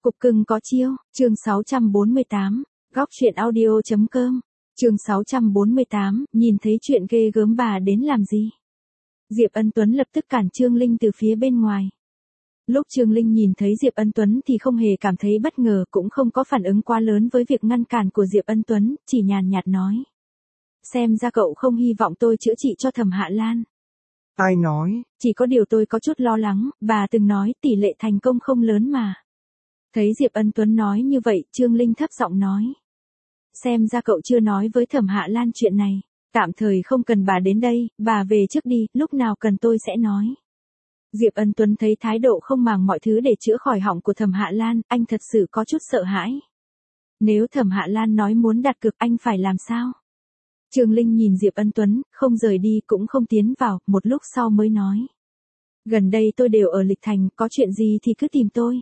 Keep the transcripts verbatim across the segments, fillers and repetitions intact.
Cục cưng có chiêu, chương sáu trăm bốn mươi tám, góc truyện audio.com, chương sáu trăm bốn mươi tám, nhìn thấy chuyện ghê gớm bà đến làm gì? Diệp Ân Tuấn lập tức cản Trương Linh từ phía bên ngoài. Lúc Trương Linh nhìn thấy Diệp Ân Tuấn thì không hề cảm thấy bất ngờ, cũng không có phản ứng quá lớn với việc ngăn cản của Diệp Ân Tuấn, chỉ nhàn nhạt nói. Xem ra cậu không hy vọng tôi chữa trị cho Thẩm Hạ Lan. Ai nói? Chỉ có điều tôi có chút lo lắng, bà từng nói tỷ lệ thành công không lớn mà. Thấy Diệp Ân Tuấn nói như vậy, Trương Linh thấp giọng nói. Xem ra cậu chưa nói với Thẩm Hạ Lan chuyện này, tạm thời không cần bà đến đây, bà về trước đi, lúc nào cần tôi sẽ nói. Diệp Ân Tuấn thấy thái độ không màng mọi thứ để chữa khỏi họng của Thẩm Hạ Lan, anh thật sự có chút sợ hãi. Nếu Thẩm Hạ Lan nói muốn đặt cược anh phải làm sao? Trương Linh nhìn Diệp Ân Tuấn, không rời đi cũng không tiến vào, một lúc sau mới nói. Gần đây tôi đều ở Lịch Thành, có chuyện gì thì cứ tìm tôi.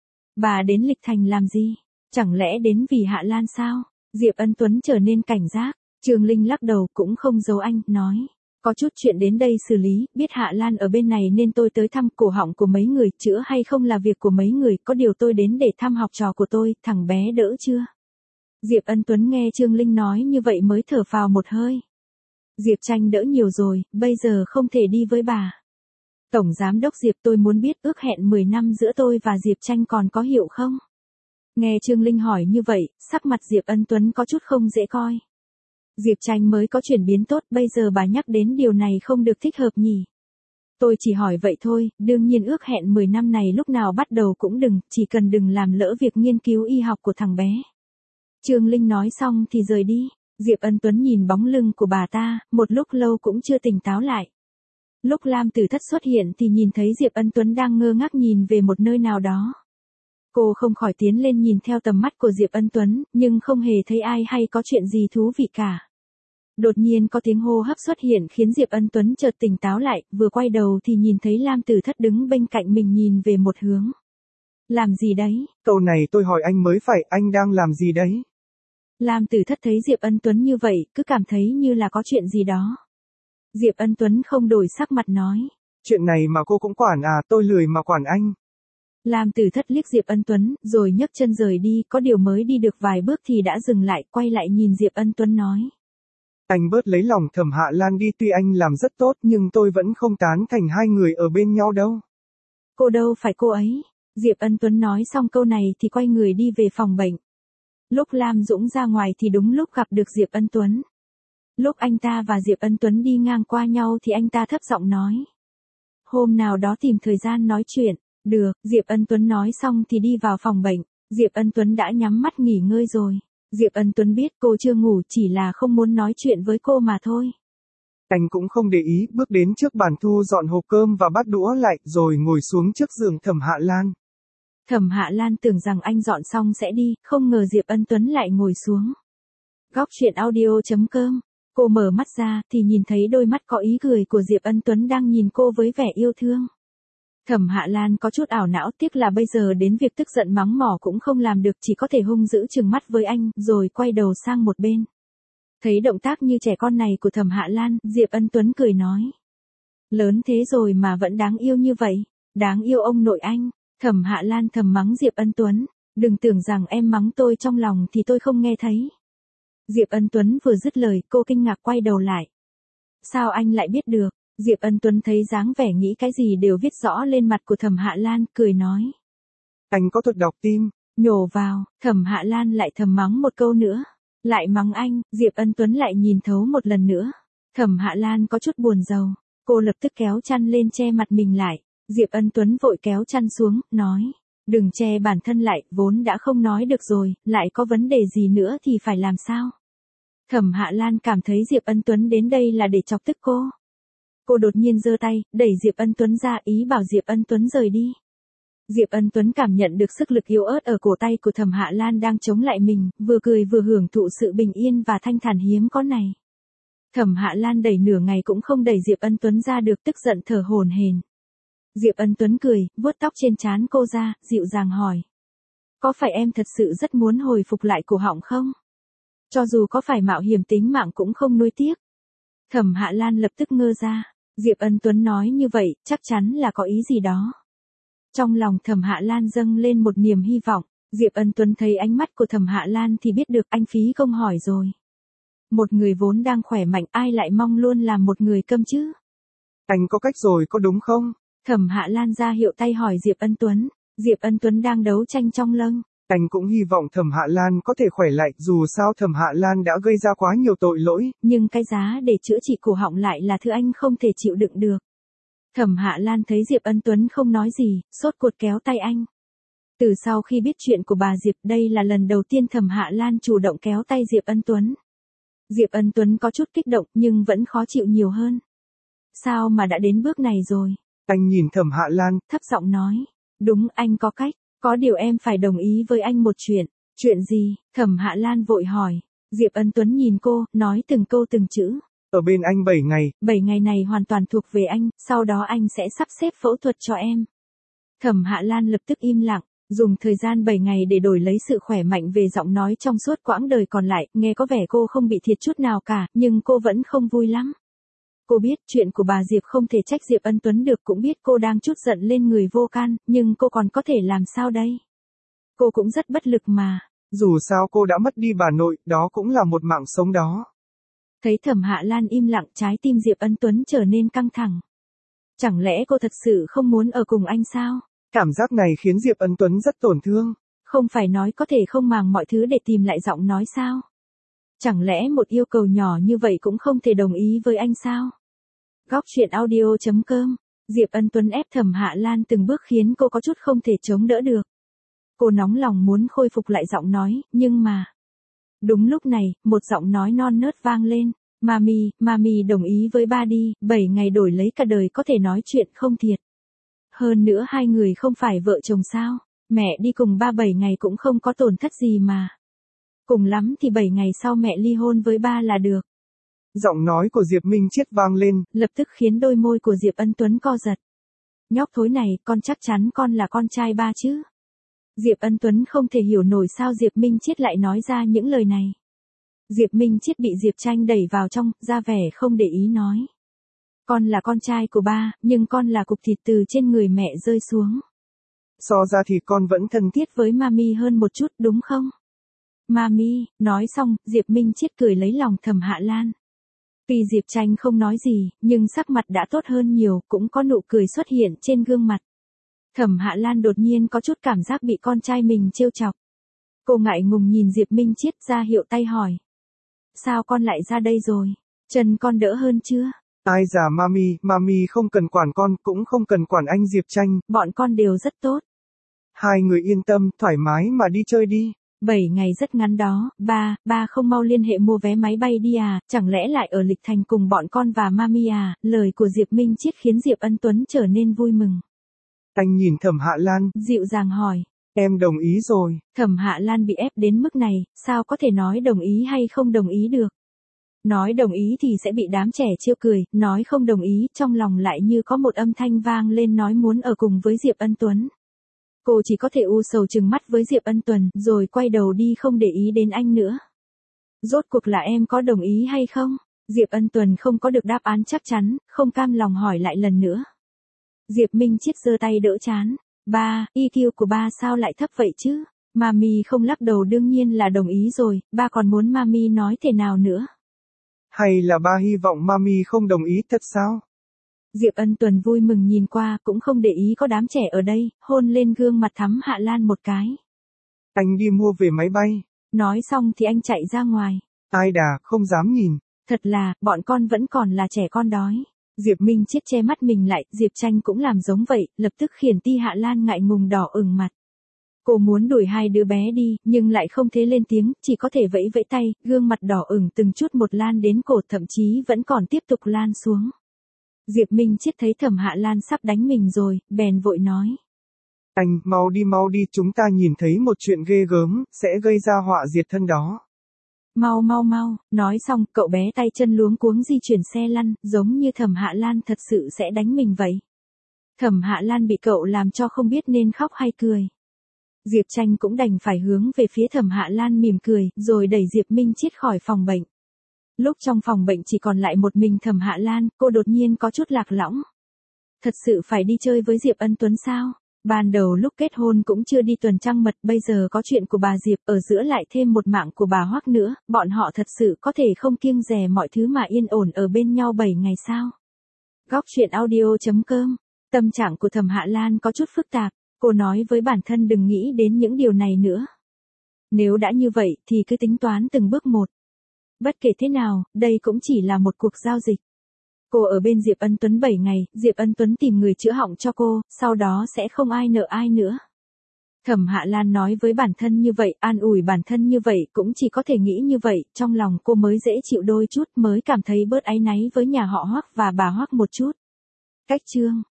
Bà đến Lịch Thành làm gì? Chẳng lẽ đến vì Hạ Lan sao? Diệp Ân Tuấn trở nên cảnh giác. Trương Linh lắc đầu cũng không giấu anh, nói. Có chút chuyện đến đây xử lý, biết Hạ Lan ở bên này nên tôi tới thăm cổ họng của mấy người, chữa hay không là việc của mấy người, có điều tôi đến để thăm học trò của tôi, thằng bé đỡ chưa? Diệp Ân Tuấn nghe Trương Linh nói như vậy mới thở phào một hơi. Diệp Tranh đỡ nhiều rồi, bây giờ không thể đi với bà. Tổng Giám đốc Diệp, tôi muốn biết ước hẹn mười năm giữa tôi và Diệp Tranh còn có hiệu không? Nghe Trương Linh hỏi như vậy, sắc mặt Diệp Ân Tuấn có chút không dễ coi. Diệp Tranh mới có chuyển biến tốt, bây giờ bà nhắc đến điều này không được thích hợp nhỉ? Tôi chỉ hỏi vậy thôi, đương nhiên ước hẹn mười năm này lúc nào bắt đầu cũng đừng, chỉ cần đừng làm lỡ việc nghiên cứu y học của thằng bé. Trương Linh nói xong thì rời đi. Diệp Ân Tuấn nhìn bóng lưng của bà ta, một lúc lâu cũng chưa tỉnh táo lại. Lúc Lam Tử Thất xuất hiện thì nhìn thấy Diệp Ân Tuấn đang ngơ ngác nhìn về một nơi nào đó. Cô không khỏi tiến lên nhìn theo tầm mắt của Diệp Ân Tuấn, nhưng không hề thấy ai hay có chuyện gì thú vị cả. Đột nhiên có tiếng hô hấp xuất hiện khiến Diệp Ân Tuấn chợt tỉnh táo lại, vừa quay đầu thì nhìn thấy Lam Tử Thất đứng bên cạnh mình nhìn về một hướng. Làm gì đấy? Câu này tôi hỏi anh mới phải, anh đang làm gì đấy? Lam Tử Thất thấy Diệp Ân Tuấn như vậy, cứ cảm thấy như là có chuyện gì đó. Diệp Ân Tuấn không đổi sắc mặt nói. Chuyện này mà cô cũng quản à, tôi lười mà quản anh. Lam Tử Thất liếc Diệp Ân Tuấn, rồi nhấc chân rời đi, có điều mới đi được vài bước thì đã dừng lại, quay lại nhìn Diệp Ân Tuấn nói. Anh bớt lấy lòng Thẩm Hạ Lan đi, tuy anh làm rất tốt nhưng tôi vẫn không tán thành hai người ở bên nhau đâu. Cô đâu phải cô ấy. Diệp Ân Tuấn nói xong câu này thì quay người đi về phòng bệnh. Lúc Lam Dũng ra ngoài thì đúng lúc gặp được Diệp Ân Tuấn. Lúc anh ta và Diệp Ân Tuấn đi ngang qua nhau thì anh ta thấp giọng nói. Hôm nào đó tìm thời gian nói chuyện. Được, Diệp Ân Tuấn nói xong thì đi vào phòng bệnh. Diệp Ân Tuấn đã nhắm mắt nghỉ ngơi rồi. Diệp Ân Tuấn biết cô chưa ngủ, chỉ là không muốn nói chuyện với cô mà thôi. Anh cũng không để ý, bước đến trước bàn thu dọn hộp cơm và bát đũa lại, rồi ngồi xuống trước giường Thẩm Hạ Lan. Thẩm Hạ Lan tưởng rằng anh dọn xong sẽ đi, không ngờ Diệp Ân Tuấn lại ngồi xuống. Góc truyện audio.com. Cô mở mắt ra thì nhìn thấy đôi mắt có ý cười của Diệp Ân Tuấn đang nhìn cô với vẻ yêu thương. Thẩm Hạ Lan có chút ảo não, tiếc là bây giờ đến việc tức giận mắng mỏ cũng không làm được, chỉ có thể hung dữ trừng mắt với anh, rồi quay đầu sang một bên. Thấy động tác như trẻ con này của Thẩm Hạ Lan, Diệp Ân Tuấn cười nói. Lớn thế rồi mà vẫn đáng yêu như vậy, đáng yêu ông nội anh. Thẩm Hạ Lan thầm mắng Diệp Ân Tuấn, đừng tưởng rằng em mắng tôi trong lòng thì tôi không nghe thấy. Diệp Ân Tuấn vừa dứt lời, cô kinh ngạc quay đầu lại. Sao anh lại biết được? Diệp Ân Tuấn thấy dáng vẻ nghĩ cái gì đều viết rõ lên mặt của Thẩm Hạ Lan, cười nói. Anh có thuật đọc tim. Nhổ vào, Thẩm Hạ Lan lại thầm mắng một câu nữa. Lại mắng anh, Diệp Ân Tuấn lại nhìn thấu một lần nữa. Thẩm Hạ Lan có chút buồn rầu, cô lập tức kéo chăn lên che mặt mình lại. Diệp Ân Tuấn vội kéo chăn xuống, nói. Đừng che bản thân lại, vốn đã không nói được rồi, lại có vấn đề gì nữa thì phải làm sao? Thẩm Hạ Lan cảm thấy Diệp Ân Tuấn đến đây là để chọc tức cô. Cô đột nhiên giơ tay, đẩy Diệp Ân Tuấn ra, ý bảo Diệp Ân Tuấn rời đi. Diệp Ân Tuấn cảm nhận được sức lực yếu ớt ở cổ tay của Thẩm Hạ Lan đang chống lại mình, vừa cười vừa hưởng thụ sự bình yên và thanh thản hiếm có này. Thẩm Hạ Lan đẩy nửa ngày cũng không đẩy Diệp Ân Tuấn ra được, tức giận thở hổn hển. Diệp Ân Tuấn cười, vuốt tóc trên trán cô ra, dịu dàng hỏi. Có phải em thật sự rất muốn hồi phục lại cổ họng không? Cho dù có phải mạo hiểm tính mạng cũng không nuối tiếc. Thẩm Hạ Lan lập tức ngơ ra. Diệp Ân Tuấn nói như vậy, chắc chắn là có ý gì đó. Trong lòng Thẩm Hạ Lan dâng lên một niềm hy vọng. Diệp Ân Tuấn thấy ánh mắt của Thẩm Hạ Lan thì biết được anh phí công hỏi rồi. Một người vốn đang khỏe mạnh ai lại mong luôn làm một người câm chứ? Anh có cách rồi có đúng không? Thẩm Hạ Lan ra hiệu tay hỏi Diệp Ân Tuấn. Diệp Ân Tuấn đang đấu tranh trong lưng. Anh cũng hy vọng Thẩm Hạ Lan có thể khỏe lại, dù sao Thẩm Hạ Lan đã gây ra quá nhiều tội lỗi. Nhưng cái giá để chữa trị cổ họng lại là thứ anh không thể chịu đựng được. Thẩm Hạ Lan thấy Diệp Ân Tuấn không nói gì, sốt ruột kéo tay anh. Từ sau khi biết chuyện của bà Diệp, đây là lần đầu tiên Thẩm Hạ Lan chủ động kéo tay Diệp Ân Tuấn. Diệp Ân Tuấn có chút kích động nhưng vẫn khó chịu nhiều hơn. Sao mà đã đến bước này rồi? Anh nhìn Thẩm Hạ Lan, thấp giọng nói. Đúng, anh có cách. Có điều em phải đồng ý với anh một chuyện. Chuyện gì? Thẩm Hạ Lan vội hỏi. Diệp Ân Tuấn nhìn cô, nói từng câu từng chữ. Ở bên anh bảy ngày. bảy ngày này hoàn toàn thuộc về anh, sau đó anh sẽ sắp xếp phẫu thuật cho em. Thẩm Hạ Lan lập tức im lặng, dùng thời gian bảy ngày để đổi lấy sự khỏe mạnh về giọng nói trong suốt quãng đời còn lại, nghe có vẻ cô không bị thiệt chút nào cả, nhưng cô vẫn không vui lắm. Cô biết chuyện của bà Diệp không thể trách Diệp Ân Tuấn được, cũng biết cô đang trút giận lên người vô can, nhưng cô còn có thể làm sao đây? Cô cũng rất bất lực mà. Dù sao cô đã mất đi bà nội, đó cũng là một mạng sống đó. Thấy Thẩm Hạ Lan im lặng, trái tim Diệp Ân Tuấn trở nên căng thẳng. Chẳng lẽ cô thật sự không muốn ở cùng anh sao? Cảm giác này khiến Diệp Ân Tuấn rất tổn thương. Không phải nói có thể không màng mọi thứ để tìm lại giọng nói sao? Chẳng lẽ một yêu cầu nhỏ như vậy cũng không thể đồng ý với anh sao? Góc truyện audio chấm com. Diệp Ân Tuấn ép Thẩm Hạ Lan từng bước khiến cô có chút không thể chống đỡ được. Cô nóng lòng muốn khôi phục lại giọng nói, nhưng mà... Đúng lúc này, một giọng nói non nớt vang lên. Mami, Mami đồng ý với ba đi, bảy ngày đổi lấy cả đời có thể nói chuyện không thiệt. Hơn nữa hai người không phải vợ chồng sao, mẹ đi cùng ba bảy ngày cũng không có tổn thất gì mà. Cùng lắm thì bảy ngày sau mẹ ly hôn với ba là được. Giọng nói của Diệp Minh Chiết vang lên, lập tức khiến đôi môi của Diệp Ân Tuấn co giật. Nhóc thối này, con chắc chắn con là con trai ba chứ? Diệp Ân Tuấn không thể hiểu nổi sao Diệp Minh Chiết lại nói ra những lời này. Diệp Minh Chiết bị Diệp Tranh đẩy vào trong, ra vẻ không để ý nói. Con là con trai của ba, nhưng con là cục thịt từ trên người mẹ rơi xuống. So ra thì con vẫn thân thiết với Mami hơn một chút đúng không? Mami, nói xong, Diệp Minh Chiết cười lấy lòng Thẩm Hạ Lan. Tuy Diệp Tranh không nói gì, nhưng sắc mặt đã tốt hơn nhiều, cũng có nụ cười xuất hiện trên gương mặt. Thẩm Hạ Lan đột nhiên có chút cảm giác bị con trai mình trêu chọc. Cô ngại ngùng nhìn Diệp Minh Chiết ra hiệu tay hỏi. Sao con lại ra đây rồi? Chân con đỡ hơn chưa? Ai già Mami, Mami không cần quản con, cũng không cần quản anh Diệp Tranh. Bọn con đều rất tốt. Hai người yên tâm, thoải mái mà đi chơi đi. Bảy ngày rất ngắn đó, ba, ba không mau liên hệ mua vé máy bay đi à, chẳng lẽ lại ở Lịch Thành cùng bọn con và Mami à? Lời của Diệp Minh Chiết khiến Diệp Ân Tuấn trở nên vui mừng. Anh nhìn Thẩm Hạ Lan, dịu dàng hỏi. Em đồng ý rồi. Thẩm Hạ Lan bị ép đến mức này, sao có thể nói đồng ý hay không đồng ý được? Nói đồng ý thì sẽ bị đám trẻ trêu cười, nói không đồng ý, trong lòng lại như có một âm thanh vang lên nói muốn ở cùng với Diệp Ân Tuấn. Cô chỉ có thể u sầu trừng mắt với Diệp Ân Tuấn, rồi quay đầu đi không để ý đến anh nữa. Rốt cuộc là em có đồng ý hay không? Diệp Ân Tuấn không có được đáp án chắc chắn, không cam lòng hỏi lại lần nữa. Diệp Minh Chiết giơ tay đỡ chán. Ba, i kiu của ba sao lại thấp vậy chứ? Mami không lắc đầu đương nhiên là đồng ý rồi, ba còn muốn Mami nói thế nào nữa? Hay là ba hy vọng Mami không đồng ý thật sao? Diệp Ân Tuấn vui mừng nhìn qua, cũng không để ý có đám trẻ ở đây, hôn lên gương mặt Thắm Hạ Lan một cái. Anh đi mua về máy bay. Nói xong thì anh chạy ra ngoài. Ai đà, không dám nhìn. Thật là, bọn con vẫn còn là trẻ con đói. Diệp Minh Chiết che mắt mình lại, Diệp Tranh cũng làm giống vậy, lập tức khiến Ti Hạ Lan ngại ngùng đỏ ửng mặt. Cô muốn đuổi hai đứa bé đi, nhưng lại không thể lên tiếng, chỉ có thể vẫy vẫy tay, gương mặt đỏ ửng từng chút một lan đến cổ, thậm chí vẫn còn tiếp tục lan xuống. Diệp Minh Chiết thấy Thẩm Hạ Lan sắp đánh mình rồi, bèn vội nói. Anh, mau đi mau đi, chúng ta nhìn thấy một chuyện ghê gớm, sẽ gây ra họa diệt thân đó. Mau mau mau, nói xong, cậu bé tay chân luống cuống di chuyển xe lăn, giống như Thẩm Hạ Lan thật sự sẽ đánh mình vậy. Thẩm Hạ Lan bị cậu làm cho không biết nên khóc hay cười. Diệp Tranh cũng đành phải hướng về phía Thẩm Hạ Lan mỉm cười, rồi đẩy Diệp Minh Chiết khỏi phòng bệnh. Lúc trong phòng bệnh chỉ còn lại một mình Thẩm Hạ Lan, cô đột nhiên có chút lạc lõng. Thật sự phải đi chơi với Diệp Ân Tuấn sao? Ban đầu lúc kết hôn cũng chưa đi tuần trăng mật, bây giờ có chuyện của bà Diệp ở giữa lại thêm một mạng của bà Hoắc nữa, bọn họ thật sự có thể không kiêng dè mọi thứ mà yên ổn ở bên nhau bảy ngày sao? Góc truyện audio chấm com. Tâm trạng của Thẩm Hạ Lan có chút phức tạp, cô nói với bản thân đừng nghĩ đến những điều này nữa. Nếu đã như vậy thì cứ tính toán từng bước một. Bất kể thế nào, đây cũng chỉ là một cuộc giao dịch. Cô ở bên Diệp Ân Tuấn bảy ngày, Diệp Ân Tuấn tìm người chữa họng cho cô, sau đó sẽ không ai nợ ai nữa. Thẩm Hạ Lan nói với bản thân như vậy, an ủi bản thân như vậy, cũng chỉ có thể nghĩ như vậy, trong lòng cô mới dễ chịu đôi chút, mới cảm thấy bớt áy náy với nhà họ Hoắc và bà Hoắc một chút. Cách chương